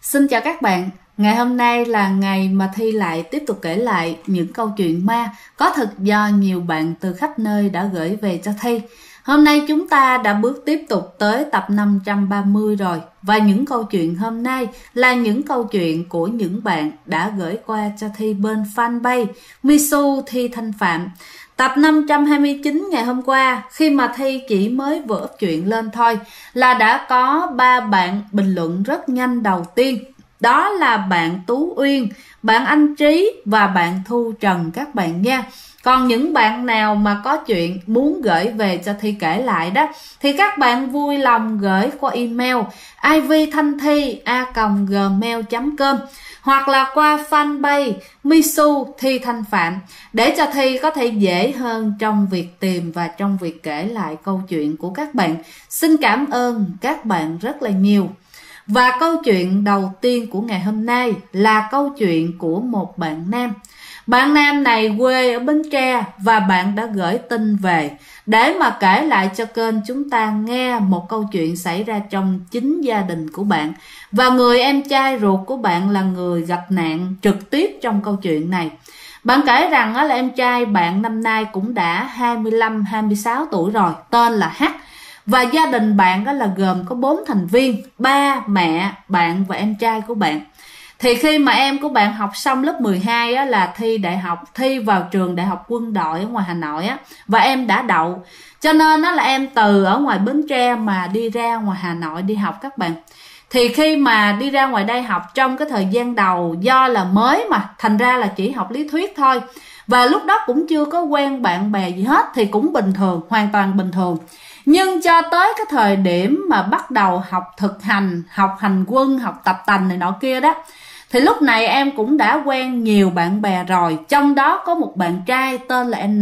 Xin chào các bạn, ngày hôm nay là ngày mà Thi lại tiếp tục kể lại những câu chuyện ma có thật do nhiều bạn từ khắp nơi đã gửi về cho Thi. Hôm nay chúng ta đã bước tiếp tục tới tập 530 rồi, và những câu chuyện hôm nay là những câu chuyện của những bạn đã gửi qua cho Thi bên fanpage Misu Thi Thanh Phạm. Tập 529 ngày hôm qua, khi mà Thi chỉ mới vừa up chuyện lên thôi là đã có 3 bạn bình luận rất nhanh đầu tiên. Đó là bạn Tú Uyên, bạn Anh Trí và bạn Thu Trần các bạn nha. Còn những bạn nào mà có chuyện muốn gửi về cho Thi kể lại đó thì các bạn vui lòng gửi qua email ivthanthi@gmail.com hoặc là qua fanpage Misu Thi Thanh Phạm để cho Thi có thể dễ hơn trong việc tìm và trong việc kể lại câu chuyện của các bạn. Xin cảm ơn các bạn rất là nhiều. Và câu chuyện đầu tiên của ngày hôm nay là câu chuyện của một bạn nam. Bạn nam này quê ở Bến Tre và bạn đã gửi tin về để mà kể lại cho kênh chúng ta nghe một câu chuyện xảy ra trong chính gia đình của bạn. Và người em trai ruột của bạn là người gặp nạn trực tiếp trong câu chuyện này. Bạn kể rằng là em trai bạn năm nay cũng đã 25-26 tuổi rồi, tên là H. Và gia đình bạn đó là gồm có 4 thành viên, ba, mẹ, bạn và em trai của bạn. Thì khi mà em của bạn học xong lớp 12 á, là thi vào trường Đại học Quân đội ở ngoài Hà Nội á, và em đã đậu. Cho nên đó là em từ ở ngoài Bến Tre mà đi ra ngoài Hà Nội đi học các bạn. Thì khi mà đi ra ngoài đây học trong cái thời gian đầu do là mới mà, thành ra là chỉ học lý thuyết thôi. Và lúc đó cũng chưa có quen bạn bè gì hết thì cũng bình thường, hoàn toàn bình thường. Nhưng cho tới cái thời điểm mà bắt đầu học thực hành, học hành quân, học tập tành này nọ kia đó, thì lúc này em cũng đã quen nhiều bạn bè rồi. Trong đó có một bạn trai tên là N.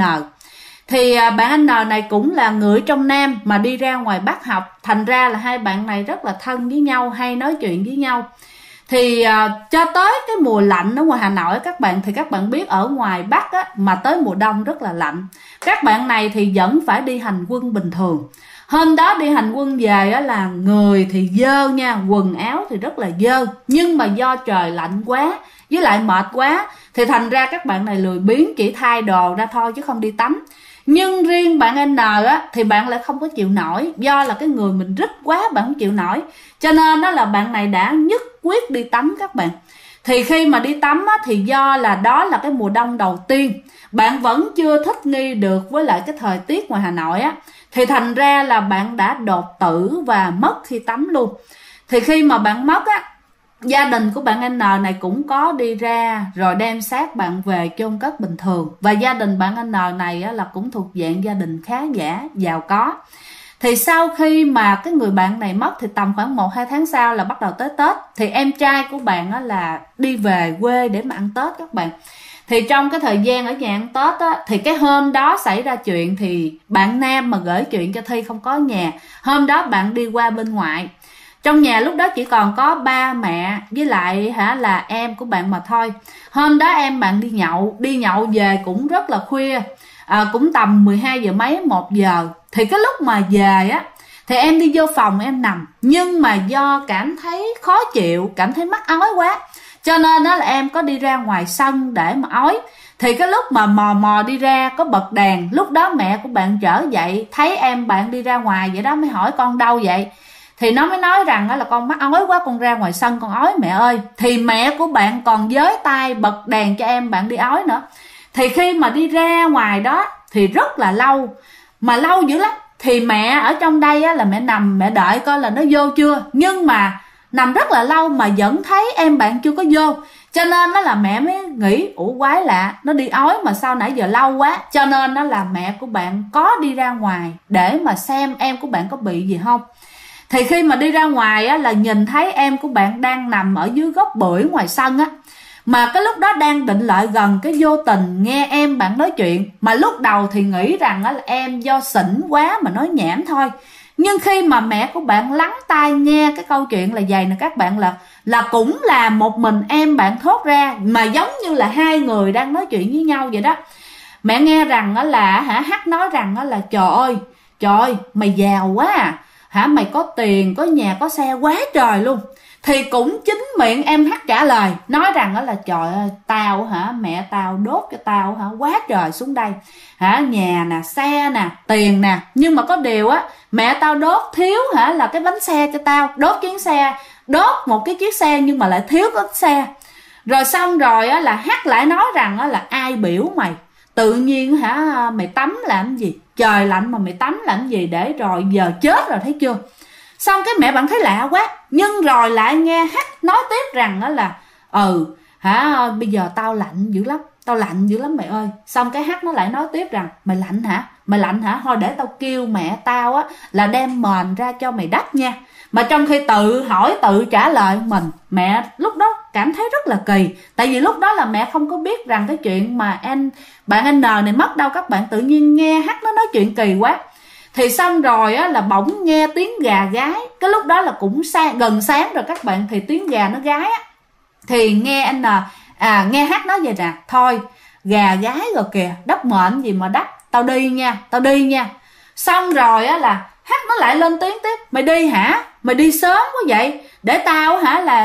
Thì bạn N này cũng là người trong Nam mà đi ra ngoài Bắc học. Thành ra là hai bạn này rất là thân với nhau, hay nói chuyện với nhau. Thì cho tới cái mùa lạnh ở ngoài Hà Nội các bạn, thì các bạn biết ở ngoài Bắc á, mà tới mùa đông rất là lạnh. Các bạn này thì vẫn phải đi hành quân bình thường. Hôm đó đi hành quân về á, là người thì dơ nha, quần áo thì rất là dơ. Nhưng mà do trời lạnh quá với lại mệt quá thì thành ra các bạn này lười biếng, chỉ thay đồ ra thôi chứ không đi tắm. Nhưng riêng bạn N á, thì bạn lại không có chịu nổi. Do là cái người mình rít quá, bạn không chịu nổi. Cho nên đó là bạn này đã nhất quyết đi tắm các bạn. Thì khi mà đi tắm á, thì do là đó là cái mùa đông đầu tiên, bạn vẫn chưa thích nghi được với lại cái thời tiết ngoài Hà Nội á, thì thành ra là bạn đã đột tử và mất khi tắm luôn. Thì khi mà bạn mất á, gia đình của bạn N này cũng có đi ra rồi đem xác bạn về chôn cất bình thường. Và gia đình bạn N này á, là cũng thuộc dạng gia đình khá giả, giàu có. Thì sau khi mà cái người bạn này mất thì tầm khoảng 1-2 tháng sau là bắt đầu tới Tết. Thì em trai của bạn á, là đi về quê để mà ăn Tết các bạn. Thì trong cái thời gian ở nhà ăn Tết á, thì cái hôm đó xảy ra chuyện thì bạn nam mà gửi chuyện cho Thi không có nhà. Hôm đó bạn đi qua bên ngoại. Trong nhà lúc đó chỉ còn có ba mẹ với lại là em của bạn mà thôi. Hôm đó em bạn đi nhậu về cũng rất là khuya, cũng tầm 12 giờ mấy, 1 giờ. Thì cái lúc mà về á, thì em đi vô phòng em nằm. Nhưng mà do cảm thấy khó chịu, cảm thấy mắc ói quá, cho nên đó là em có đi ra ngoài sân để mà ói. Thì cái lúc mà mò đi ra có bật đèn. Lúc đó mẹ của bạn trở dậy, thấy em bạn đi ra ngoài vậy đó, mới hỏi con đâu vậy. Thì nó mới nói rằng là con mắc ói quá, con ra ngoài sân con ói mẹ ơi. Thì mẹ của bạn còn giới tay bật đèn cho em bạn đi ói nữa. Thì khi mà đi ra ngoài đó thì rất là lâu, mà lâu dữ lắm. Thì mẹ ở trong đây á, là mẹ nằm mẹ đợi coi là nó vô chưa. Nhưng mà nằm rất là lâu mà vẫn thấy em bạn chưa có vô. Cho nên đó là mẹ mới nghĩ ủa quái lạ, nó đi ói mà sao nãy giờ lâu quá. Cho nên đó là mẹ của bạn có đi ra ngoài để mà xem em của bạn có bị gì không. Thì khi mà đi ra ngoài á, là nhìn thấy em của bạn đang nằm ở dưới gốc bưởi ngoài sân á. Mà cái lúc đó đang định lại gần, cái vô tình nghe em bạn nói chuyện. Mà lúc đầu thì nghĩ rằng là em do xỉn quá mà nói nhảm thôi. Nhưng khi mà mẹ của bạn lắng tai nghe cái câu chuyện là vậy nè các bạn, là cũng là một mình em bạn thốt ra, mà giống như là hai người đang nói chuyện với nhau vậy đó. Mẹ nghe rằng là H nói rằng là trời ơi mày giàu quá à. mày có tiền, có nhà, có xe quá trời luôn. Thì cũng chính miệng em Hát trả lời, nói rằng là trời ơi, tao mẹ tao đốt cho tao quá trời xuống đây, nhà nè, xe nè, tiền nè, nhưng mà có điều mẹ tao đốt thiếu là cái bánh xe cho tao, đốt chuyến xe, đốt một cái chiếc xe nhưng mà lại thiếu cái xe. Rồi xong rồi là Hát lại nói rằng là ai biểu mày, tự nhiên mày tắm làm gì, trời lạnh mà mày tắm làm gì, để rồi giờ chết rồi thấy chưa. Xong cái mẹ bạn thấy lạ quá, nhưng rồi lại nghe Hát nói tiếp rằng là bây giờ tao lạnh dữ lắm mày ơi. Xong cái Hát nó lại nói tiếp rằng mày lạnh hả, thôi để tao kêu mẹ tao là đem mền ra cho mày đắp nha. Mà trong khi tự hỏi tự trả lời mình, mẹ lúc đó cảm thấy rất là kỳ. Tại vì lúc đó là mẹ không có biết rằng cái chuyện mà bạn N này mất đâu các bạn. Tự nhiên nghe Hát nó nói chuyện kỳ quá. Thì xong rồi là bỗng nghe tiếng gà gáy. Cái lúc đó là cũng gần sáng rồi các bạn. Thì tiếng gà nó gáy thì nghe nghe Hát nói vậy nè, thôi gà gáy rồi kìa, đắp mệnh gì mà đắp, tao đi nha. Xong rồi là Hát nó lại lên tiếng tiếp, mày đi hả, mày đi sớm quá vậy, để tao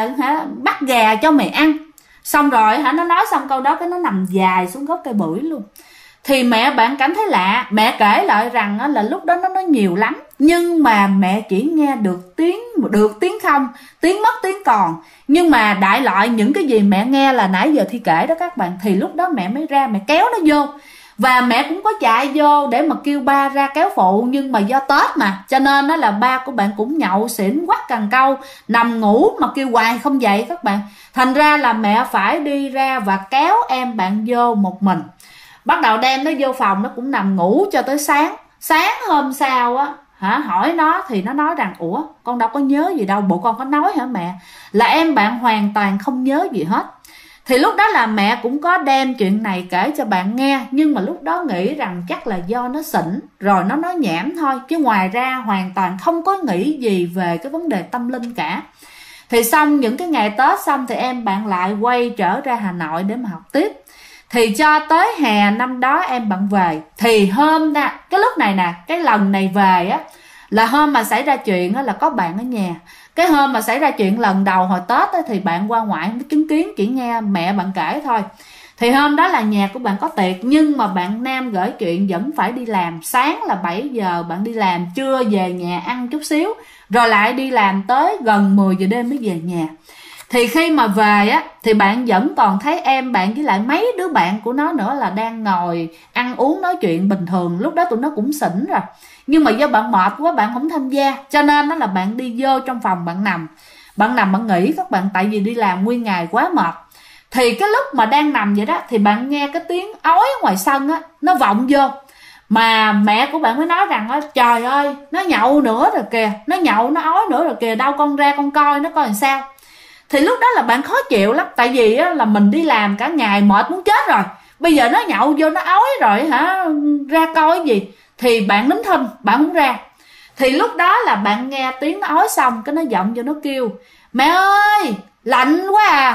bắt gà cho mày ăn. Xong rồi nó nói xong câu đó cái nó nằm dài xuống gốc cây bưởi luôn. Thì mẹ bạn cảm thấy lạ, mẹ kể lại rằng là lúc đó nó nói nhiều lắm, nhưng mà mẹ chỉ nghe được tiếng không, tiếng mất tiếng còn. Nhưng mà đại loại những cái gì mẹ nghe là nãy giờ Thi kể đó các bạn. Thì lúc đó mẹ mới ra mẹ kéo nó vô. Và mẹ cũng có chạy vô để mà kêu ba ra kéo phụ. Nhưng mà do Tết mà, cho nên là ba của bạn cũng nhậu xỉn quắt cần câu, nằm ngủ mà kêu hoài không dậy các bạn. Thành ra là mẹ phải đi ra và kéo em bạn vô một mình. Bắt đầu đem nó vô phòng, nó cũng nằm ngủ cho tới sáng. Sáng hôm sau hỏi nó thì nó nói rằng ủa con đâu có nhớ gì đâu, bộ con có nói hả mẹ là em bạn hoàn toàn không nhớ gì hết. Thì lúc đó là mẹ cũng có đem chuyện này kể cho bạn nghe, nhưng mà lúc đó nghĩ rằng chắc là do nó xỉn rồi nó nói nhảm thôi, chứ ngoài ra hoàn toàn không có nghĩ gì về cái vấn đề tâm linh cả. Thì xong những cái ngày Tết xong thì em bạn lại quay trở ra Hà Nội để mà học tiếp. Thì cho tới hè năm đó em bạn về. Thì hôm cái lúc này nè, cái lần này về là hôm mà xảy ra chuyện là có bạn ở nhà. Cái hôm mà xảy ra chuyện lần đầu hồi Tết thì bạn qua ngoại mới chứng kiến, chỉ nghe mẹ bạn kể thôi. Thì hôm đó là nhà của bạn có tiệc, nhưng mà bạn Nam gửi chuyện vẫn phải đi làm. Sáng là 7 giờ bạn đi làm, trưa về nhà ăn chút xíu, rồi lại đi làm tới gần 10 giờ đêm mới về nhà. Thì khi mà về thì bạn vẫn còn thấy em bạn với lại mấy đứa bạn của nó nữa là đang ngồi ăn uống nói chuyện bình thường. Lúc đó tụi nó cũng xỉn rồi, nhưng mà do bạn mệt quá bạn không tham gia, cho nên là bạn đi vô trong phòng bạn nằm bạn nghỉ các bạn, tại vì đi làm nguyên ngày quá mệt. Thì cái lúc mà đang nằm vậy đó thì bạn nghe cái tiếng ói ngoài sân nó vọng vô. Mà mẹ của bạn mới nói rằng trời ơi nó nhậu nữa rồi kìa, nó nhậu nó ói nữa rồi kìa, đâu con ra con coi nó coi làm sao. Thì lúc đó là bạn khó chịu lắm, tại vì là mình đi làm cả ngày mệt muốn chết rồi, bây giờ nó nhậu vô nó ói rồi ra coi cái gì. Thì bạn nín thinh, bạn không ra. Thì lúc đó là bạn nghe tiếng nó ói xong cái nó vọng vô nó kêu mẹ ơi lạnh quá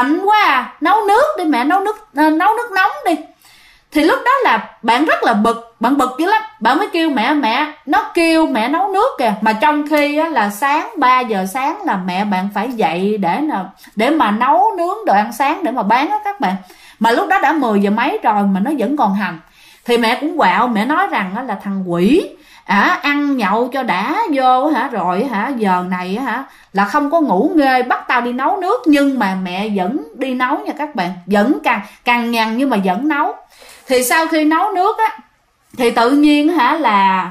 à, nấu nước đi mẹ, nấu nước nóng đi. Thì lúc đó là bạn rất là bạn bực dữ lắm, bạn mới kêu mẹ nó kêu mẹ nấu nước kìa. Mà trong khi là sáng 3 giờ sáng là mẹ bạn phải dậy để mà nấu nướng đồ ăn sáng để mà bán đó các bạn. Mà lúc đó đã 10 giờ mấy rồi mà nó vẫn còn hành. Thì mẹ cũng quạo, mẹ nói rằng là thằng quỷ ăn nhậu cho đã vô rồi giờ này là không có ngủ nghê, bắt tao đi nấu nước. Nhưng mà mẹ vẫn đi nấu nha các bạn, vẫn càng nhằn nhưng mà vẫn nấu. Thì sau khi nấu nước thì tự nhiên là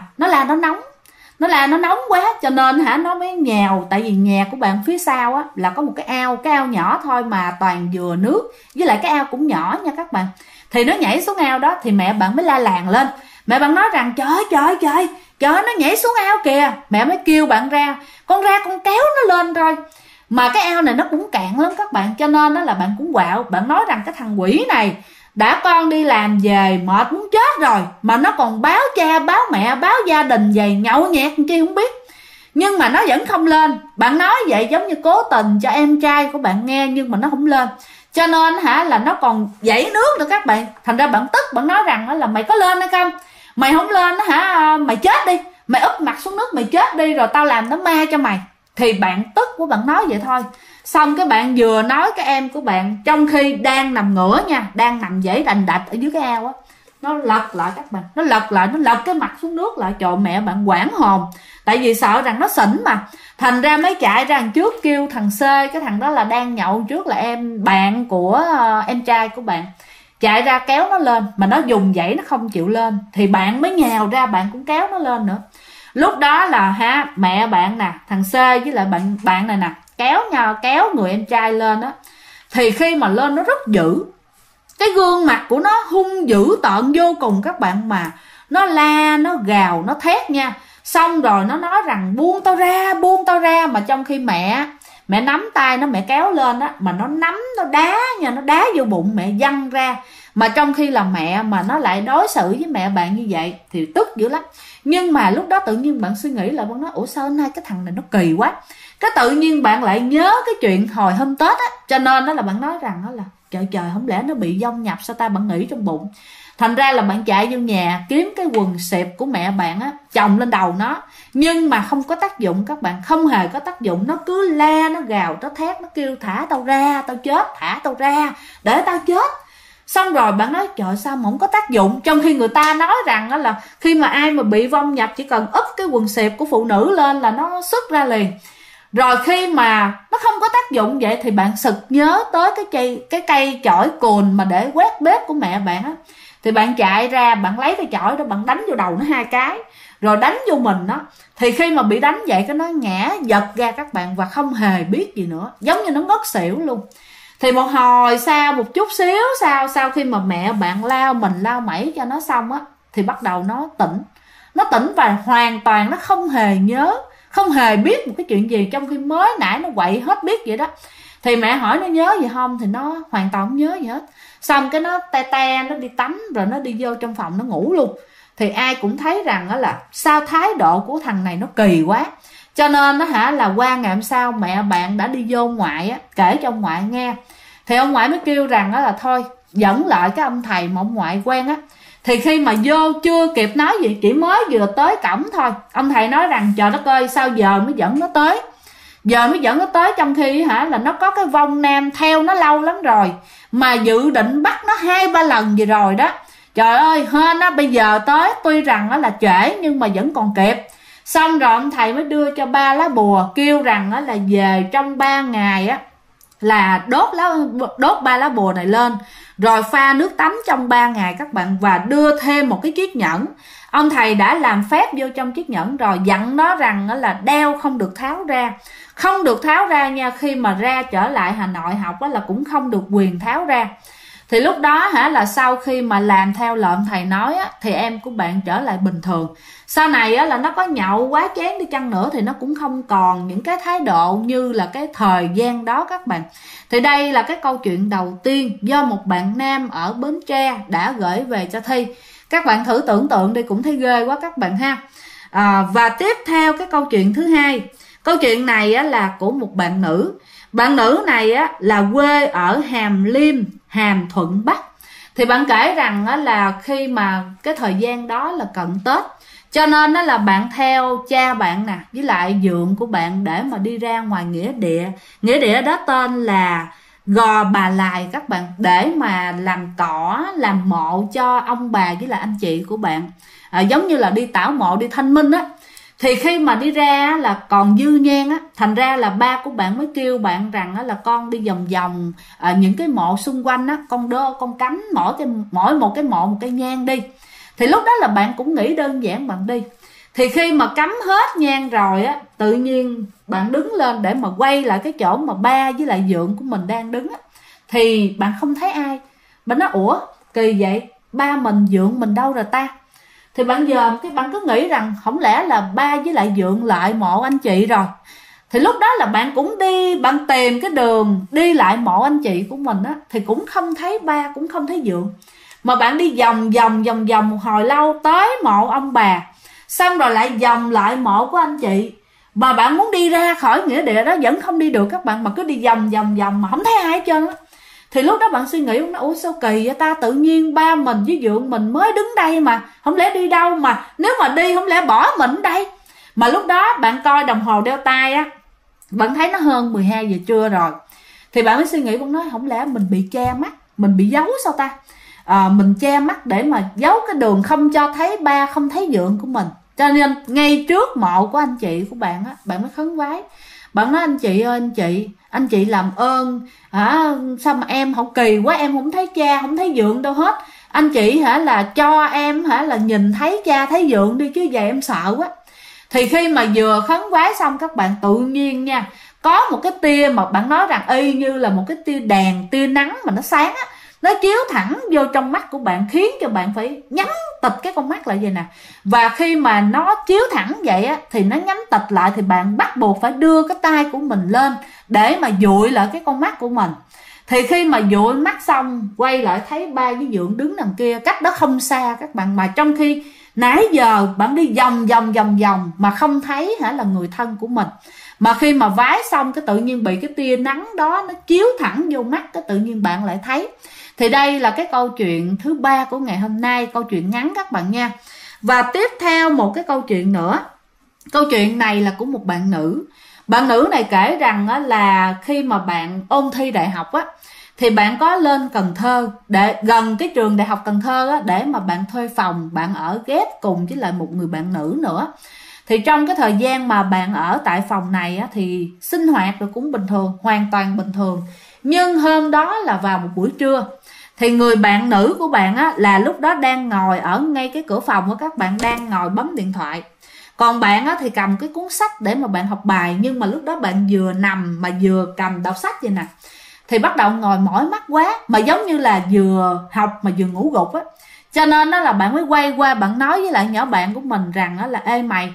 nó nóng quá, cho nên nó mới nhào. Tại vì nhà của bạn phía sau là có một cái ao nhỏ thôi mà toàn dừa nước, với lại cái ao cũng nhỏ nha các bạn. Thì nó nhảy xuống ao đó thì mẹ bạn mới la làng lên. Mẹ bạn nói rằng trời nó nhảy xuống ao kìa. Mẹ mới kêu bạn ra con kéo nó lên thôi. Mà cái ao này nó cũng cạn lắm các bạn, cho nên là bạn cũng quạo. Bạn nói rằng cái thằng quỷ này đã con đi làm về mệt muốn chết rồi mà nó còn báo cha báo mẹ báo gia đình về nhậu nhẹt chi không biết, nhưng mà nó vẫn không lên. Bạn nói vậy giống như cố tình cho em trai của bạn nghe, nhưng mà nó không lên, cho nên là nó còn dãy nước nữa các bạn. Thành ra bạn tức, bạn nói rằng là mày có lên hay không, mày không lên mày chết đi, mày úp mặt xuống nước, mày chết đi rồi tao làm đám ma cho mày. Thì bạn tức của bạn nói vậy thôi. Xong cái bạn vừa nói cái em của bạn, trong khi đang nằm ngửa nha, đang nằm dãy đành đạch ở dưới cái ao á, nó lật lại các bạn, nó lật lại, nó lật cái mặt xuống nước lại. Trời, mẹ bạn hoảng hồn, tại vì sợ rằng nó xỉn mà. Thành ra mới chạy ra đằng trước kêu thằng C, cái thằng đó là đang nhậu trước, là em bạn của em trai của bạn, chạy ra kéo nó lên. Mà nó dùng dãy nó không chịu lên, thì bạn mới nhào ra, bạn cũng kéo nó lên nữa. Lúc đó là mẹ bạn nè, thằng C với lại bạn này nè, kéo người em trai lên á. Thì khi mà lên nó rất dữ, cái gương mặt của nó hung dữ tợn vô cùng các bạn, mà nó la, nó gào, nó thét nha. Xong rồi nó nói rằng buông tao ra, mà trong khi mẹ nắm tay nó, mẹ kéo lên á, mà nó nắm, nó đá nha, nó đá vô bụng mẹ văng ra. Mà trong khi là mẹ mà nó lại đối xử với mẹ bạn như vậy thì tức dữ lắm. Nhưng mà lúc đó tự nhiên bạn suy nghĩ lại, bạn nói ủa sao nay cái thằng này nó kỳ quá. Cái tự nhiên bạn lại nhớ cái chuyện hồi hôm Tết á, cho nên đó là bạn nói rằng đó là trời không lẽ nó bị vong nhập sao ta, bạn nghĩ trong bụng. Thành ra là bạn chạy vô nhà kiếm cái quần xẹp của mẹ bạn á, chồng lên đầu nó. Nhưng mà không có tác dụng các bạn, không hề có tác dụng. Nó cứ la, nó gào, nó thét, nó kêu thả tao ra, tao chết, thả tao ra, để tao chết. Xong rồi bạn nói trời sao mà không có tác dụng. Trong khi người ta nói rằng đó là khi mà ai mà bị vong nhập chỉ cần úp cái quần xẹp của phụ nữ lên là nó xuất ra liền. Rồi khi mà nó không có tác dụng vậy thì bạn sực nhớ tới cái cây chổi cồn mà để quét bếp của mẹ bạn á. Thì bạn chạy ra, bạn lấy cái chổi đó, bạn đánh vô đầu nó 2 cái, rồi đánh vô mình nó. Thì khi mà bị đánh vậy, cái nó ngã giật ra các bạn, và không hề biết gì nữa, giống như nó ngất xỉu luôn. Thì một hồi sau, một chút xíu sau khi mà mẹ bạn lau mẩy cho nó xong á, thì bắt đầu nó tỉnh và hoàn toàn nó không hề nhớ, không hề biết một cái chuyện gì, trong khi mới nãy nó quậy hết biết vậy đó. Thì mẹ hỏi nó nhớ gì không, thì nó hoàn toàn không nhớ gì hết. Xong cái nó te nó đi tắm, rồi nó đi vô trong phòng nó ngủ luôn. Thì ai cũng thấy rằng đó là sao thái độ của thằng này nó kỳ quá. Cho nên nó là qua ngày hôm sau mẹ bạn đã đi vô ngoại á, kể cho ông ngoại nghe. Thì ông ngoại mới kêu rằng đó là thôi dẫn lại cái ông thầy mà ông ngoại quen á. Thì khi mà vô chưa kịp nói gì, chỉ mới vừa tới cổng thôi, ông thầy nói rằng trời đất ơi, sao giờ mới dẫn nó tới. Trong khi là nó có cái vong nam theo nó lâu lắm rồi, mà dự định bắt nó 2-3 lần gì rồi đó. Trời ơi, hên á, bây giờ tới tuy rằng nó là trễ nhưng mà vẫn còn kịp. Xong rồi ông thầy mới đưa cho 3 lá bùa, kêu rằng đó là về trong 3 ngày á là đốt 3 lá bùa này lên, rồi pha nước tắm trong 3 ngày các bạn, và đưa thêm một cái chiếc nhẫn. Ông thầy đã làm phép vô trong chiếc nhẫn rồi, dặn nó rằng là đeo không được tháo ra nha. Khi mà ra trở lại Hà Nội học là cũng không được quyền tháo ra. Thì lúc đó là sau khi mà làm theo lời ông thầy nói á, thì em của bạn trở lại bình thường. Sau này á, là nó có nhậu quá chén đi chăng nữa thì nó cũng không còn những cái thái độ như là cái thời gian đó các bạn. Thì đây là cái câu chuyện đầu tiên do một bạn nam ở Bến Tre đã gửi về cho Thi. Các bạn thử tưởng tượng đi, cũng thấy ghê quá các bạn ha. Và tiếp theo cái câu chuyện thứ hai. Câu chuyện này á, là của một bạn nữ. Bạn nữ này á, là quê ở Hàm Liêm, Hàm Thuận Bắc. Thì bạn kể rằng á, là khi mà cái thời gian đó là cận Tết, cho nên đó là bạn theo cha bạn nè với lại dượng của bạn để mà đi ra ngoài nghĩa địa. Nghĩa địa đó tên là Gò Bà Lài các bạn, để mà làm cỏ, làm mộ cho ông bà với lại anh chị của bạn, giống như là đi tảo mộ, đi thanh minh á. Thì khi mà đi ra là còn dư nhang á, thành ra là ba của bạn mới kêu bạn rằng là con đi vòng vòng những cái mộ xung quanh á, con cắm mỗi một cái mộ một cây nhang đi. Thì lúc đó là bạn cũng nghĩ đơn giản bạn đi. Thì khi mà cắm hết nhang rồi á, tự nhiên bạn đứng lên để mà quay lại cái chỗ mà ba với lại dượng của mình đang đứng á, thì bạn không thấy ai. Bạn nói ủa kỳ vậy, ba mình dượng mình đâu rồi ta? Thì bạn cứ nghĩ rằng không lẽ là ba với lại dượng lại mộ anh chị rồi. Thì lúc đó là bạn cũng đi, bạn tìm cái đường đi lại mộ anh chị của mình á, thì cũng không thấy ba, cũng không thấy dượng. Mà bạn đi vòng một hồi lâu tới mộ ông bà, xong rồi lại vòng lại mộ của anh chị. Mà bạn muốn đi ra khỏi nghĩa địa đó vẫn không đi được các bạn, mà cứ đi vòng mà không thấy ai hết trơn á. Thì lúc đó bạn suy nghĩ, ủa sao kỳ vậy ta, tự nhiên ba mình với Dượng mình mới đứng đây mà, không lẽ đi đâu, mà nếu mà đi không lẽ bỏ mình ở đây. Mà lúc đó bạn coi đồng hồ đeo tay á, bạn thấy nó hơn 12 giờ trưa rồi. Thì bạn mới suy nghĩ, cũng nói không lẽ mình bị che mắt, mình bị giấu sao ta, mình che mắt để mà giấu cái đường, không cho thấy ba, không thấy Dượng của mình. Cho nên ngay trước mộ của anh chị của bạn á, bạn mới khấn vái. Bạn nói anh chị ơi, anh chị làm ơn sao mà em không, kỳ quá, em không thấy cha không thấy Dượng đâu hết. Anh chị là cho em là nhìn thấy cha thấy Dượng đi, chứ vậy em sợ quá. Thì khi mà vừa khấn vái xong, các bạn tự nhiên nha, có một cái tia mà bạn nói rằng y như là một cái tia đèn, tia nắng mà nó sáng á, nó chiếu thẳng vô trong mắt của bạn, khiến cho bạn phải nhắm tịt cái con mắt lại vậy nè. Và khi mà nó chiếu thẳng vậy á, thì nó nhắm tịt lại, thì bạn bắt buộc phải đưa cái tay của mình lên để mà dụi lại cái con mắt của mình. Thì khi mà dụi mắt xong, quay lại thấy ba với Dượng đứng đằng kia, cách đó không xa các bạn. Mà trong khi nãy giờ bạn đi vòng vòng mà không thấy là người thân của mình. Mà khi mà vái xong, cái tự nhiên bị cái tia nắng đó nó chiếu thẳng vô mắt, cái tự nhiên bạn lại thấy. Thì đây là cái câu chuyện thứ 3 của ngày hôm nay, câu chuyện ngắn các bạn nha. Và tiếp theo một cái câu chuyện nữa. Câu chuyện này là của một bạn nữ. Bạn nữ này kể rằng là khi mà bạn ôn thi đại học á, thì bạn có lên Cần Thơ, để gần cái trường đại học Cần Thơ á, để mà bạn thuê phòng, bạn ở ghép cùng với lại một người bạn nữ nữa. Thì trong cái thời gian mà bạn ở tại phòng này á, thì sinh hoạt rồi cũng bình thường, hoàn toàn bình thường. Nhưng hôm đó là vào một buổi trưa, thì người bạn nữ của bạn á, là lúc đó đang ngồi ở ngay cái cửa phòng của các bạn, đang ngồi bấm điện thoại. Còn bạn á, thì cầm cái cuốn sách để mà bạn học bài. Nhưng mà lúc đó bạn vừa nằm mà vừa cầm đọc sách vậy nè. Thì bắt đầu ngồi mỏi mắt quá, mà giống như là vừa học mà vừa ngủ gục á. Cho nên đó là bạn mới quay qua, bạn nói với lại nhỏ bạn của mình rằng là ê mày,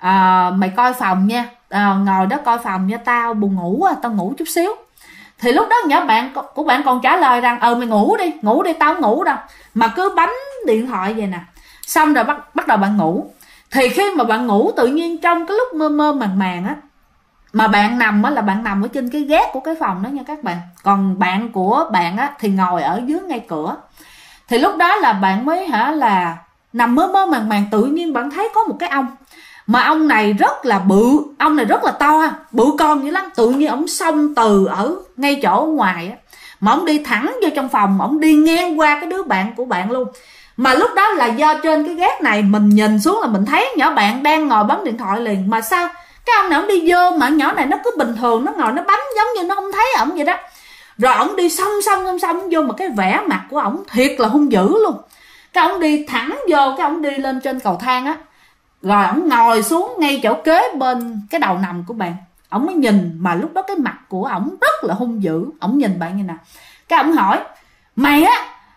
mày coi phòng nha, ngồi đó coi phòng nha, tao buồn ngủ á, tao ngủ chút xíu. Thì lúc đó nhỏ bạn của bạn còn trả lời rằng mày ngủ đi, tao không ngủ đâu, mà cứ bấm điện thoại vậy nè. Xong rồi bắt đầu bạn ngủ. Thì khi mà bạn ngủ, tự nhiên trong cái lúc mơ mơ màng màng á, mà bạn nằm á, là bạn nằm ở trên cái gác của cái phòng đó nha các bạn. Còn bạn của bạn á thì ngồi ở dưới ngay cửa. Thì lúc đó là bạn mới là nằm mơ mơ màng màng, tự nhiên bạn thấy có một cái ông. Mà ông này rất là bự, ông này rất là to, bự con dữ lắm. Tự nhiên ông xông từ ở ngay chỗ ngoài á, mà ông đi thẳng vô trong phòng, ông đi ngang qua cái đứa bạn của bạn luôn. Mà lúc đó là do trên cái gác này mình nhìn xuống là mình thấy nhỏ bạn đang ngồi bấm điện thoại liền. Mà sao cái ông này ông đi vô mà nhỏ này nó cứ bình thường, nó ngồi nó bấm giống như nó không thấy ổng vậy đó. Rồi ổng đi song vô, mà cái vẻ mặt của ổng thiệt là hung dữ luôn. Cái ổng đi thẳng vô, cái ổng đi lên trên cầu thang á, rồi ổng ngồi xuống ngay chỗ kế bên cái đầu nằm của bạn. Ổng mới nhìn, mà lúc đó cái mặt của ổng rất là hung dữ. Ổng nhìn bạn như nè. Cái ổng hỏi mày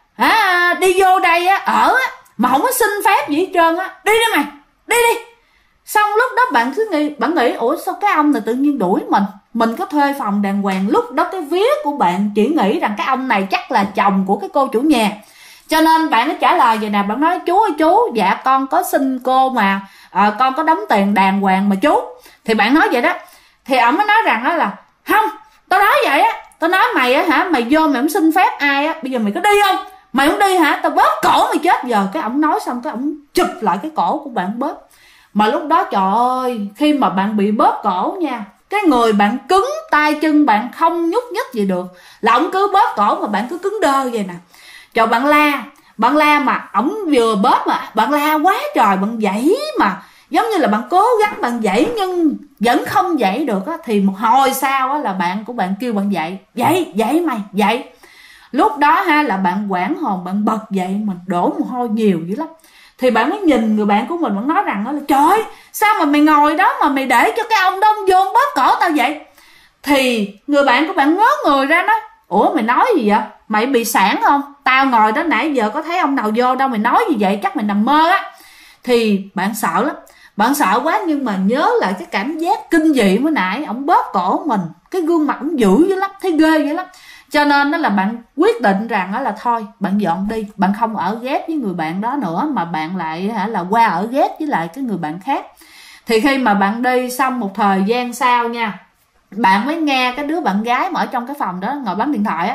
á, đi vô đây á, ở á, mà không có xin phép gì hết trơn á, đi đi mày, đi đi. Xong lúc đó bạn nghĩ ủa sao cái ông này tự nhiên đuổi mình có thuê phòng đàng hoàng. Lúc đó cái vía của bạn chỉ nghĩ rằng cái ông này chắc là chồng của cái cô chủ nhà. Cho nên bạn nó trả lời vậy nè, bạn nói chú ơi chú, dạ con có xin cô mà, con có đóng tiền đàng hoàng mà chú. Thì bạn nói vậy đó. Thì ổng mới nói rằng đó là không, tao nói vậy á, tao nói mày á mày vô mày không xin phép ai á, bây giờ mày có đi không? Mày không đi tao bóp cổ mày chết giờ. Cái ổng nói xong cái ổng chụp lại cái cổ của bạn bóp. Mà lúc đó trời ơi, khi mà bạn bị bóp cổ nha, cái người bạn cứng, tay chân bạn không nhúc nhích gì được, là ổng cứ bóp cổ mà bạn cứ cứng đơ vậy nè. Trời, bạn la mà ổng vừa bóp mà bạn la quá trời, bạn dãy mà giống như là bạn cố gắng bạn dãy nhưng vẫn không dãy được á. Thì một hồi sau á là bạn của bạn kêu bạn dậy mày dậy. Lúc đó là bạn hoảng hồn, bạn bật dậy, mình đổ mồ hôi nhiều dữ lắm. Thì bạn mới nhìn người bạn của mình, bạn nói rằng đó là trời, sao mà mày ngồi đó mà mày để cho cái ông đó ông vô bóp cổ tao vậy? Thì người bạn của bạn ngớ người ra nói, ủa mày nói gì vậy? Mày bị sản không? Tao ngồi đó nãy giờ có thấy ông nào vô đâu, mày nói gì vậy? Chắc mày nằm mơ á. Thì bạn sợ lắm, bạn sợ quá, nhưng mà nhớ lại cái cảm giác kinh dị mới nãy ông bóp cổ mình, cái gương mặt ông dữ dữ lắm, thấy ghê dữ lắm. Cho nên đó là bạn quyết định rằng đó là thôi bạn dọn đi, bạn không ở ghép với người bạn đó nữa, mà bạn lại là qua ở ghép với lại cái người bạn khác. Thì khi mà bạn đi xong một thời gian sau nha, bạn mới nghe cái đứa bạn gái mà ở trong cái phòng đó ngồi bấm điện thoại á,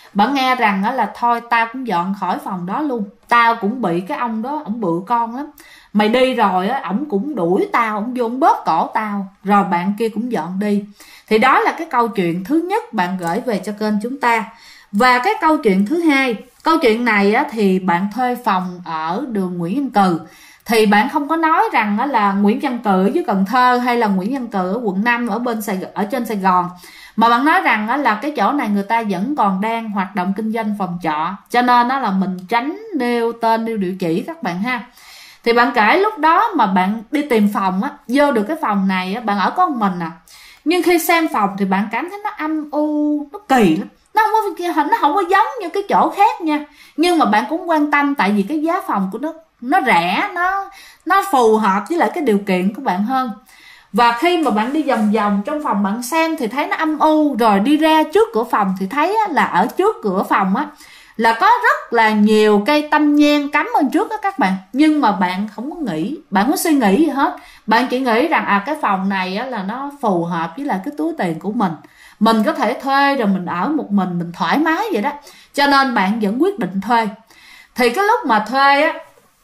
Bạn nghe rằng á là thôi tao cũng dọn khỏi phòng đó luôn, tao cũng bị cái ông đó, ổng bự con lắm, mày đi rồi á ổng cũng đuổi tao, ổng vô ổng bóp cổ tao, rồi bạn kia cũng dọn đi. Thì đó là cái câu chuyện thứ nhất bạn gửi về cho kênh chúng ta. Và cái câu chuyện thứ hai, câu chuyện này á, thì bạn thuê phòng ở đường Nguyễn Văn Cừ. Thì bạn không có nói rằng á, là Nguyễn Văn Cừ ở dưới Cần Thơ hay là Nguyễn Văn Cừ ở quận 5 ở trên Sài Gòn, mà bạn nói rằng á, là cái chỗ này người ta vẫn còn đang hoạt động kinh doanh phòng trọ, cho nên đó là mình tránh nêu tên nêu địa chỉ các bạn ha. Thì bạn kể lúc đó mà bạn đi tìm phòng á, vô được cái phòng này á, bạn ở có một mình à, nhưng khi xem phòng thì bạn cảm thấy nó âm u, nó kỳ lắm, nó không có giống như cái chỗ khác nha. Nhưng mà bạn cũng quan tâm tại vì cái giá phòng của nó rẻ, nó phù hợp với lại cái điều kiện của bạn hơn. Và khi mà bạn đi vòng vòng trong phòng bạn xem thì thấy nó âm u, rồi đi ra trước cửa phòng thì thấy á, là ở trước cửa phòng á là có rất là nhiều cây tâm nhang cắm bên trước đó các bạn. Nhưng mà bạn không có nghĩ, bạn không có suy nghĩ gì hết, bạn chỉ nghĩ rằng cái phòng này á, là nó phù hợp với lại cái túi tiền của mình có thể thuê rồi mình ở một mình thoải mái vậy đó, cho nên bạn vẫn quyết định thuê. Thì cái lúc mà thuê á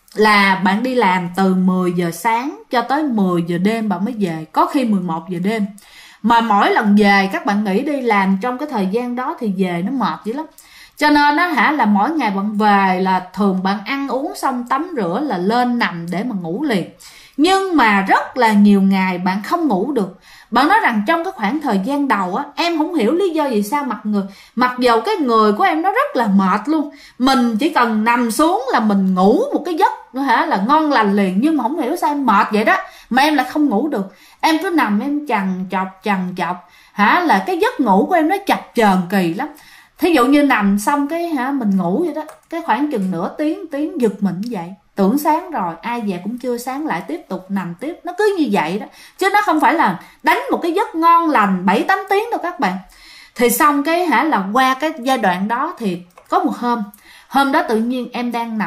là bạn đi làm từ 10 giờ sáng cho tới 10 giờ đêm bạn mới về, có khi 11 giờ đêm. Mà mỗi lần về các bạn nghĩ đi làm trong cái thời gian đó thì về nó mệt dữ lắm. Cho nên á là mỗi ngày bạn về là thường bạn ăn uống xong tắm rửa là lên nằm để mà ngủ liền. Nhưng mà rất là nhiều ngày bạn không ngủ được. Bạn nói rằng trong cái khoảng thời gian đầu á, em không hiểu lý do vì sao mặc dầu cái người của em nó rất là mệt luôn, mình chỉ cần nằm xuống là mình ngủ một cái giấc là ngon lành liền, nhưng mà không hiểu sao em mệt vậy đó mà em lại không ngủ được. Em cứ nằm em trằn trọc là cái giấc ngủ của em nó chập chờn kỳ lắm. Thí dụ như nằm xong cái mình ngủ vậy đó, cái khoảng chừng nửa tiếng giật mình vậy, tưởng sáng rồi, ai về cũng chưa sáng lại tiếp tục nằm tiếp, nó cứ như vậy đó, chứ nó không phải là đánh một cái giấc ngon lành 7-8 tiếng đâu các bạn. Thì xong cái là qua cái giai đoạn đó thì có một hôm đó tự nhiên em đang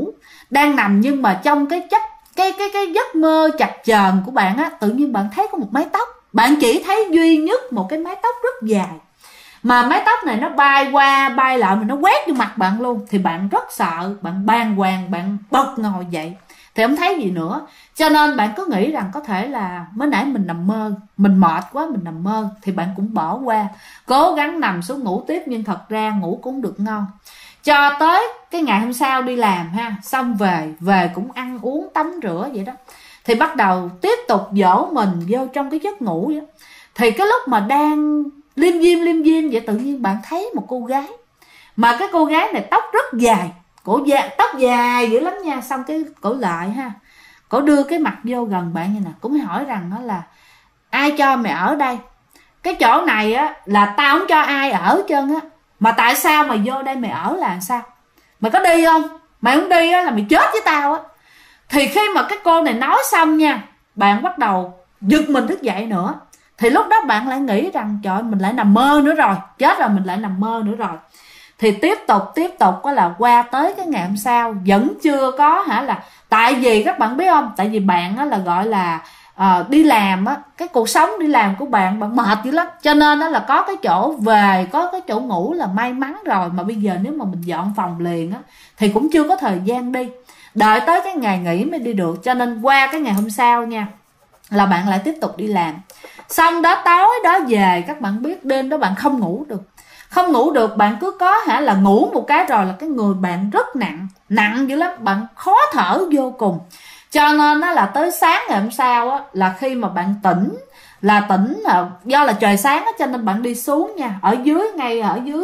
nằm nhưng mà trong cái giấc mơ chập chờn của bạn á, tự nhiên bạn thấy có một mái tóc, bạn chỉ thấy duy nhất một cái mái tóc rất dài, mà mái tóc này nó bay qua bay lại, mà nó quét vô mặt bạn luôn. Thì bạn rất sợ, bạn bàng hoàng, bạn bật ngồi dậy thì không thấy gì nữa, cho nên bạn cứ nghĩ rằng có thể là mới nãy mình nằm mơ, mình mệt quá mình nằm mơ, thì bạn cũng bỏ qua, cố gắng nằm xuống ngủ tiếp, nhưng thật ra ngủ cũng được ngon. Cho tới cái ngày hôm sau đi làm xong về cũng ăn uống tắm rửa vậy đó, thì bắt đầu tiếp tục dỗ mình vô trong cái giấc ngủ vậy. Thì cái lúc mà đang liêm diêm vậy, tự nhiên bạn thấy một cô gái, mà cái cô gái này tóc rất dài, tóc dài dữ lắm nha. Xong cái cổ lại cổ đưa cái mặt vô gần bạn như nè, cũng mới hỏi rằng đó là ai cho mày ở đây, cái chỗ này á là tao không cho ai ở trơn á, mà tại sao mày vô đây mày ở là sao, mày có đi không, mày không đi á là mày chết với tao á. Thì khi mà cái cô này nói xong nha, bạn bắt đầu giật mình thức dậy nữa. Thì lúc đó bạn lại nghĩ rằng trời, mình lại nằm mơ nữa rồi, chết rồi, mình lại nằm mơ nữa rồi. Thì tiếp tục có là qua tới cái ngày hôm sau vẫn chưa có là tại vì các bạn biết không, tại vì bạn á là gọi là đi làm á, cái cuộc sống đi làm của bạn mệt dữ lắm, cho nên đó là có cái chỗ về, có cái chỗ ngủ là may mắn rồi, mà bây giờ nếu mà mình dọn phòng liền á thì cũng chưa có thời gian đi, đợi tới cái ngày nghỉ mới đi được. Cho nên qua cái ngày hôm sau nha là bạn lại tiếp tục đi làm. Xong đó tối đó về, các bạn biết đêm đó bạn không ngủ được, bạn cứ có là ngủ một cái rồi là cái người bạn rất nặng dữ lắm, bạn khó thở vô cùng. Cho nên đó là tới sáng ngày hôm sau á, là khi mà bạn tỉnh là do là trời sáng á, cho nên bạn đi xuống nha, ở dưới ngay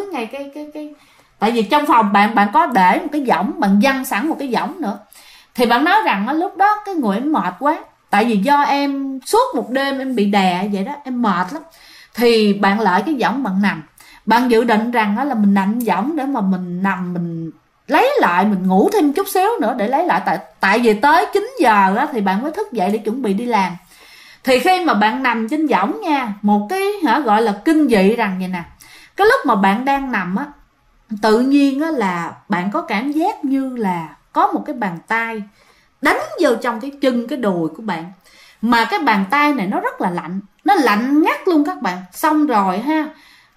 cái tại vì trong phòng bạn có để một cái võng, bạn văng sẵn một cái võng nữa. Thì bạn nói rằng á, lúc đó cái người em mệt quá, tại vì do em suốt một đêm em bị đè vậy đó, em mệt lắm. Thì bạn lại cái võng bạn nằm, bạn dự định rằng đó là mình nằm võng để mà mình nằm, mình lấy lại, mình ngủ thêm chút xíu nữa để lấy lại, tại vì tới 9 giờ đó thì bạn mới thức dậy để chuẩn bị đi làm. Thì khi mà bạn nằm trên võng nha, một cái gọi là kinh dị rằng vậy nè, cái lúc mà bạn đang nằm á, tự nhiên á là bạn có cảm giác như là có một cái bàn tay đánh vô trong cái chân, cái đùi của bạn, mà cái bàn tay này nó rất là lạnh, nó lạnh ngắt luôn các bạn. Xong rồi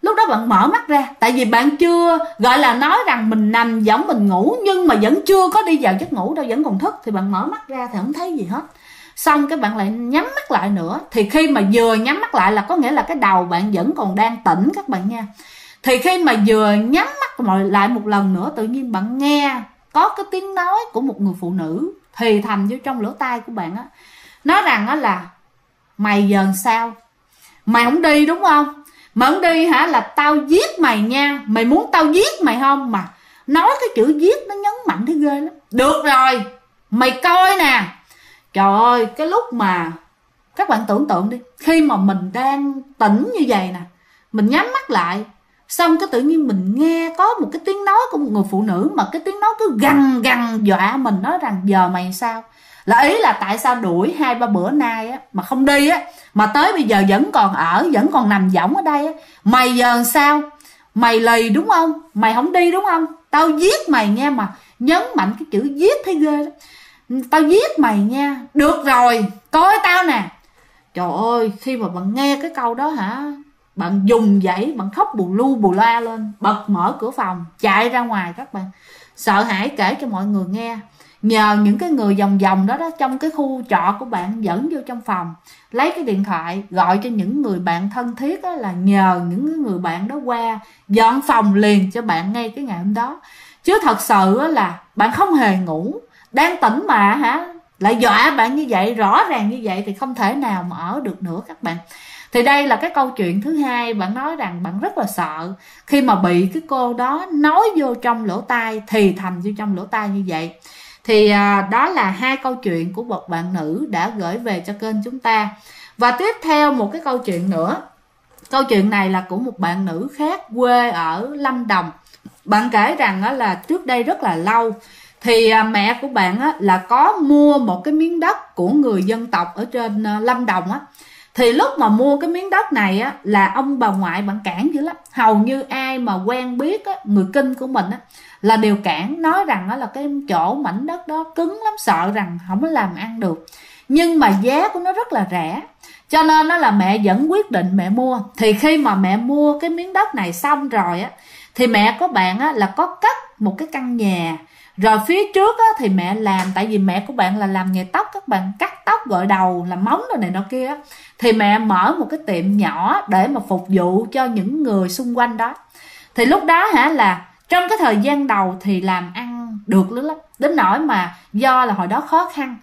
lúc đó bạn mở mắt ra, tại vì bạn chưa gọi là nói rằng mình nằm giống mình ngủ, nhưng mà vẫn chưa có đi vào giấc ngủ đâu, vẫn còn thức. Thì bạn mở mắt ra thì không thấy gì hết, xong cái bạn lại nhắm mắt lại nữa. Thì khi mà vừa nhắm mắt lại là có nghĩa là cái đầu bạn vẫn còn đang tỉnh các bạn nha. Thì khi mà vừa nhắm mắt lại một lần nữa, tự nhiên bạn nghe có cái tiếng nói của một người phụ nữ thì thầm vô trong lỗ tai của bạn á, nói rằng á là mày giờ sao, mày không đi đúng không, mà không đi hả là tao giết mày nha, mày muốn tao giết mày không. Mà nói cái chữ giết nó nhấn mạnh thấy ghê lắm. Được rồi mày coi nè. Trời ơi, cái lúc mà các bạn tưởng tượng đi, khi mà mình đang tỉnh như vậy nè, mình nhắm mắt lại, xong cái tự nhiên mình nghe có một cái tiếng nói của một người phụ nữ, mà cái tiếng nói cứ gằn gằn dọa mình, nói rằng giờ mày sao. Là ý là tại sao đuổi 2-3 bữa nay á mà không đi á, mà tới bây giờ vẫn còn ở, vẫn còn nằm võng ở đây á. Mày giờ sao, mày lì đúng không, mày không đi đúng không, tao giết mày nha. Mà nhấn mạnh cái chữ giết thấy ghê đó. Tao giết mày nha. Được rồi coi tao nè. Trời ơi, khi mà bạn nghe cái câu đó hả, bạn dùng dãy, bạn khóc bù lu bù loa lên, bật mở cửa phòng chạy ra ngoài các bạn, sợ hãi kể cho mọi người nghe. Nhờ những cái người vòng vòng đó trong cái khu trọ của bạn dẫn vô trong phòng, lấy cái điện thoại gọi cho những người bạn thân thiết đó, là nhờ những người bạn đó qua dọn phòng liền cho bạn ngay cái ngày hôm đó. Chứ thật sự là bạn không hề ngủ, đang tỉnh mà hả lại dọa bạn như vậy, rõ ràng như vậy thì không thể nào mà ở được nữa các bạn. Thì đây là cái câu chuyện thứ hai, bạn nói rằng bạn rất là sợ khi mà bị cái cô đó nói vô trong lỗ tai, thì thầm vô trong lỗ tai như vậy. Thì đó là hai câu chuyện của một bạn nữ đã gửi về cho kênh chúng ta. Và tiếp theo một cái câu chuyện nữa. Câu chuyện này là của một bạn nữ khác quê ở Lâm Đồng. Bạn kể rằng là trước đây rất là lâu thì mẹ của bạn là có mua một cái miếng đất của người dân tộc ở trên Lâm Đồng á. Thì lúc mà mua cái miếng đất này á, là ông bà ngoại bạn cản dữ lắm. Hầu như ai mà quen biết á, người Kinh của mình á, là đều cản, nói rằng á, là cái chỗ mảnh đất đó cứng lắm, sợ rằng không có làm ăn được. Nhưng mà giá của nó rất là rẻ, cho nên đó là mẹ vẫn quyết định mẹ mua. Thì khi mà mẹ mua cái miếng đất này xong rồi á, thì mẹ của bạn á, là có cất một cái căn nhà. Rồi phía trước á, thì mẹ làm, tại vì mẹ của bạn là làm nghề tóc, các bạn cắt tóc, gội đầu, làm móng đồ này nọ kia á. Thì mẹ mở một cái tiệm nhỏ để mà phục vụ cho những người xung quanh đó. Thì lúc đó hả là trong cái thời gian đầu thì làm ăn được lắm, đến nỗi mà do là hồi đó khó khăn,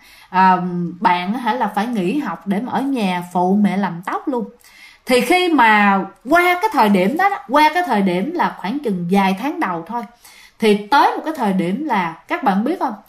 bạn hả là phải nghỉ học để mà ở nhà phụ mẹ làm tóc luôn. Thì khi mà qua cái thời điểm đó, qua cái thời điểm là khoảng chừng vài tháng đầu thôi, thì tới một cái thời điểm là các bạn biết không,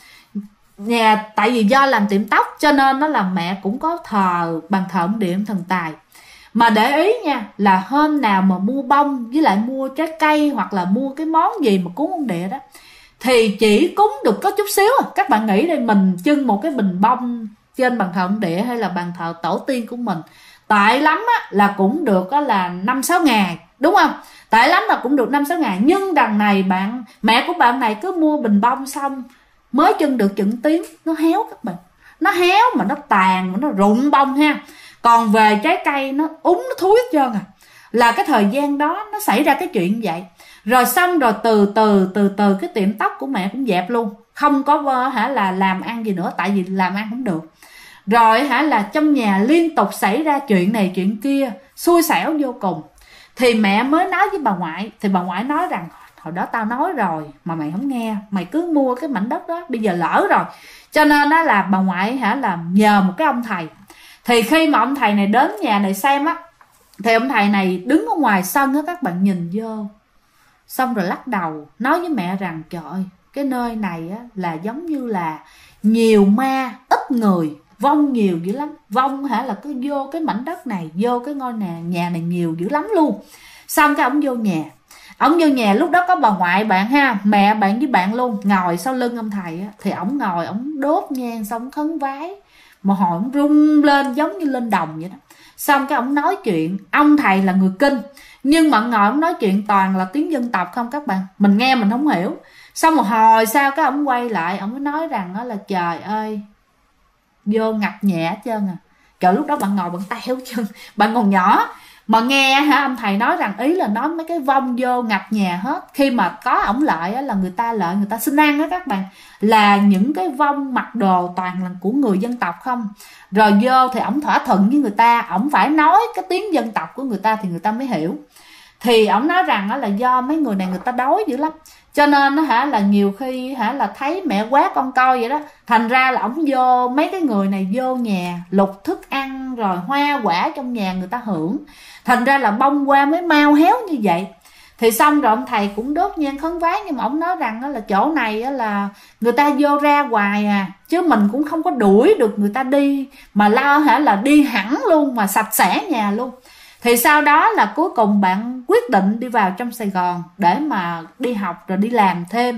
nhà tại vì do làm tiệm tóc cho nên nó là mẹ cũng có thờ bàn thờ ông Địa thần tài. Mà để ý nha, là hôm nào mà mua bông với lại mua trái cây hoặc là mua cái món gì mà cúng ông Địa đó, thì chỉ cúng được có chút xíu à. Các bạn nghĩ đây, mình trưng một cái bình bông trên bàn thờ ông Địa hay là bàn thờ tổ tiên của mình, tệ lắm á là cũng được á là 5-6 ngày, đúng không? Tệ lắm là cũng được 5-6 ngày. Nhưng đằng này mẹ của bạn này cứ mua bình bông xong mới trưng được chừng tiếng, nó héo các bạn. Nó héo mà nó tàn, mà nó rụng bông ha. Còn về trái cây nó úng, nó thúi hết trơn à. Là cái thời gian đó nó xảy ra cái chuyện vậy. Rồi xong rồi từ từ cái tiệm tóc của mẹ cũng dẹp luôn, không có hả là làm ăn gì nữa, tại vì làm ăn không được. Rồi hả là trong nhà liên tục xảy ra chuyện này chuyện kia, xui xẻo vô cùng. Thì mẹ mới nói với bà ngoại, thì bà ngoại nói rằng hồi đó tao nói rồi mà mày không nghe, mày cứ mua cái mảnh đất đó, bây giờ lỡ rồi. Cho nên đó là bà ngoại hả là nhờ một cái ông thầy. Thì khi mà ông thầy này đến nhà này xem á, thì ông thầy này đứng ở ngoài sân á, các bạn nhìn vô, xong rồi lắc đầu nói với mẹ rằng trời ơi, cái nơi này á là giống như là nhiều ma ít người, vong nhiều dữ lắm. Vong hả là cứ vô cái mảnh đất này, vô cái ngôi nhà này nhiều dữ lắm luôn. Xong cái ông vô nhà, lúc đó có bà ngoại bạn ha, mẹ bạn với bạn luôn, ngồi sau lưng ông thầy á. Thì ổng ngồi, ổng đốt nhang xong khấn vái, mà hồi ổng rung lên giống như lên đồng vậy đó. Xong cái ổng nói chuyện, ông thầy là người Kinh, nhưng mà ngồi ổng nói chuyện toàn là tiếng dân tộc không các bạn, mình nghe mình không hiểu. Xong một hồi sau cái ổng quay lại, ổng mới nói rằng đó là trời ơi, vô ngặt nhẹ hết trơn à. Trời, lúc đó bạn ngồi bạn teo chân, bạn còn nhỏ, Mà nghe hả, ông thầy nói rằng ý là nói mấy cái vong vô ngập nhà hết. Khi mà có ổng lợi á, là người ta xin ăn đó các bạn, là những cái vong mặc đồ toàn là của người dân tộc không. Rồi vô thì ổng thỏa thuận với người ta, ổng phải nói cái tiếng dân tộc của người ta thì người ta mới hiểu. Thì ổng nói rằng là do mấy người này người ta đói dữ lắm, cho nên nó hả là nhiều khi hả là thấy mẹ quá con coi vậy đó, thành ra là ổng vô, mấy cái người này vô nhà lục thức ăn rồi hoa quả trong nhà người ta hưởng, thành ra là bông hoa mới mau héo như vậy. Thì xong rồi ông thầy cũng đốt nhang khấn vái, nhưng mà ông nói rằng là chỗ này là người ta vô ra hoài à, chứ mình cũng không có đuổi được người ta đi, mà lo hả là đi hẳn luôn, mà sạch sẽ nhà luôn. Thì sau đó là cuối cùng bạn quyết định đi vào trong Sài Gòn để mà đi học rồi đi làm thêm,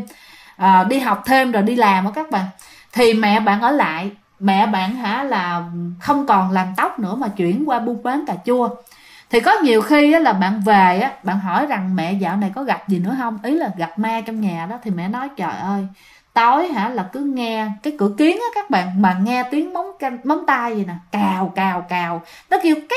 đi học thêm rồi đi làm đó các bạn. Thì mẹ bạn ở lại, mẹ bạn hả là không còn làm tóc nữa mà chuyển qua buôn bán cà chua. Thì có nhiều khi á, là bạn về á, bạn hỏi rằng mẹ dạo này có gặp gì nữa không, ý là gặp ma trong nhà đó. Thì mẹ nói trời ơi, tối hả là cứ nghe cái cửa kiến á các bạn, mà nghe tiếng móng tay vậy nè, cào cào cào, nó kêu két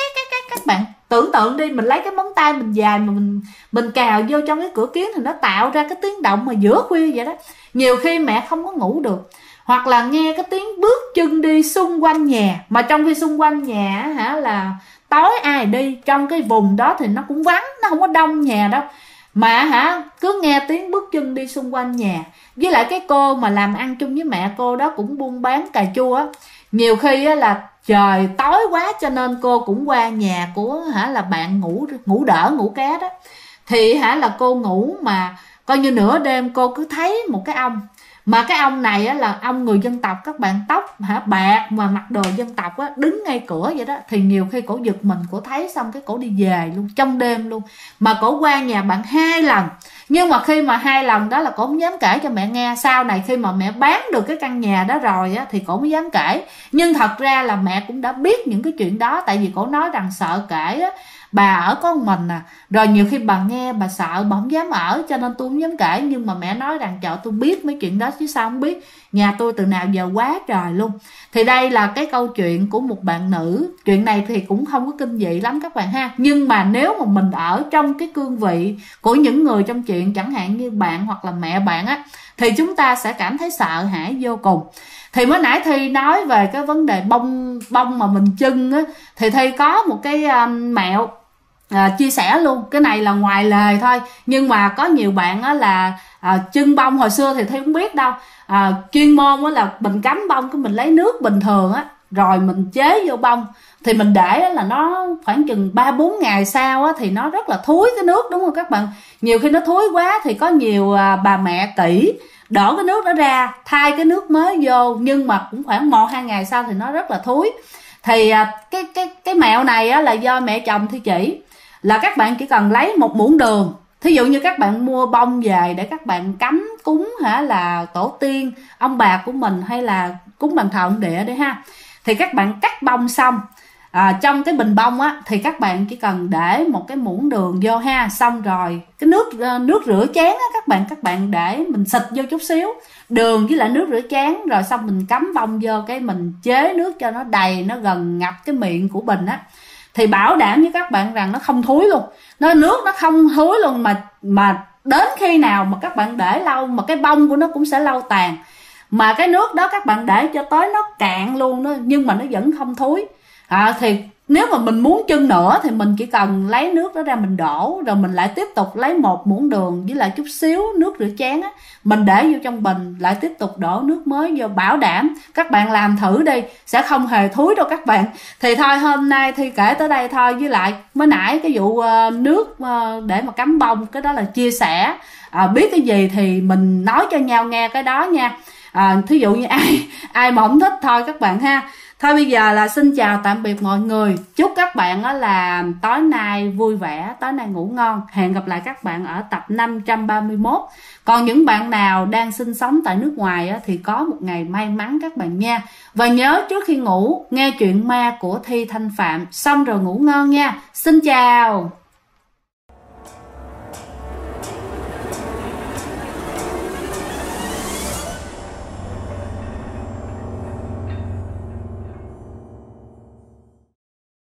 các bạn. Tưởng tượng đi, mình lấy cái móng tay mình dài mà mình cào vô trong cái cửa kiến thì nó tạo ra cái tiếng động mà giữa khuya vậy đó. Nhiều khi mẹ không có ngủ được. Hoặc là nghe cái tiếng bước chân đi xung quanh nhà, mà trong khi xung quanh nhà hả là tối ai đi, trong cái vùng đó thì nó cũng vắng, nó không có đông nhà đâu, mà hả cứ nghe tiếng bước chân đi xung quanh nhà. Với lại cái cô mà làm ăn chung với mẹ cô đó cũng buôn bán cà chua á, nhiều khi á là trời tối quá cho nên cô cũng qua nhà của hả là bạn ngủ ngủ cá đó. Thì hả là cô ngủ mà coi như nửa đêm cô cứ thấy một cái ông, mà cái ông này á là ông người dân tộc các bạn, tóc hả bạc mà mặc đồ dân tộc á, đứng ngay cửa vậy đó. Thì nhiều khi cổ giật mình, cổ thấy xong cái cổ đi về luôn trong đêm luôn. Mà cổ qua nhà bạn 2 lần, nhưng mà khi mà 2 lần đó là cổ không dám kể cho mẹ nghe. Sau này khi mà mẹ bán được cái căn nhà đó rồi á thì cổ mới dám kể. Nhưng thật ra là mẹ cũng đã biết những cái chuyện đó, tại vì cổ nói rằng sợ kể á, bà ở có một mình rồi nhiều khi bà nghe bà sợ, bà không dám ở, cho nên tôi không dám kể. Nhưng mà mẹ nói rằng trời, tôi biết mấy chuyện đó chứ sao không biết, nhà tôi từ nào giờ quá trời luôn. Thì đây là cái câu chuyện của một bạn nữ. Chuyện này thì cũng không có kinh dị lắm các bạn ha, nhưng mà nếu mà mình ở trong cái cương vị của những người trong chuyện, chẳng hạn như bạn hoặc là mẹ bạn á, thì chúng ta sẽ cảm thấy sợ hãi vô cùng. Thì mới nãy Thi nói về cái vấn đề bông mà mình chưng á, thì Thi có một cái mẹo chia sẻ luôn. Cái này là ngoài lề thôi, nhưng mà có nhiều bạn á là chưng bông hồi xưa thì Thi không biết đâu. Chuyên môn á là mình cắm bông, cái mình lấy nước bình thường á, rồi mình chế vô bông. Thì mình để là nó khoảng chừng 3-4 ngày sau á, thì nó rất là thúi cái nước, đúng không các bạn? Nhiều khi nó thúi quá thì có nhiều bà mẹ kỹ đổ cái nước đó ra, thay cái nước mới vô, nhưng mà cũng khoảng 1-2 ngày sau thì nó rất là thúi. Thì cái mẹo này á, là do mẹ chồng Thi chỉ, là các bạn chỉ cần lấy 1 muỗng đường. Thí dụ như các bạn mua bông về để các bạn cắm cúng hả là tổ tiên, ông bà của mình, hay là cúng bàn thờ ông địa đấy ha. Thì các bạn cắt bông xong, trong cái bình bông á thì các bạn chỉ cần để 1 cái muỗng đường vô ha. Xong rồi cái nước rửa chén á các bạn để mình xịt vô chút xíu đường với lại nước rửa chén, rồi xong mình cắm bông vô, cái mình chế nước cho nó đầy, nó gần ngập cái miệng của bình á. Thì bảo đảm với các bạn rằng nó không thúi luôn, nước nó không thúi luôn, mà đến khi nào mà các bạn để lâu mà cái bông của nó cũng sẽ lâu tàn. Mà cái nước đó các bạn để cho tới nó cạn luôn đó, nhưng mà nó vẫn không thúi. Thì nếu mà mình muốn chưng nữa thì mình chỉ cần lấy nước đó ra mình đổ, rồi mình lại tiếp tục lấy 1 muỗng đường với lại chút xíu nước rửa chén á, mình để vô trong bình, lại tiếp tục đổ nước mới vô. Bảo đảm các bạn làm thử đi, sẽ không hề thúi đâu các bạn. Thì thôi hôm nay Thi kể tới đây thôi, với lại mới nãy cái vụ nước để mà cắm bông, cái đó là chia sẻ, biết cái gì thì mình nói cho nhau nghe cái đó nha. Thí dụ như ai mà không thích thôi các bạn ha. Thôi bây giờ là xin chào tạm biệt mọi người. Chúc các bạn là tối nay vui vẻ, tối nay ngủ ngon. Hẹn gặp lại các bạn ở tập 531. Còn những bạn nào đang sinh sống tại nước ngoài thì có một ngày may mắn các bạn nha. Và nhớ trước khi ngủ nghe chuyện ma của Thi Thanh Phạm, xong rồi ngủ ngon nha. Xin chào.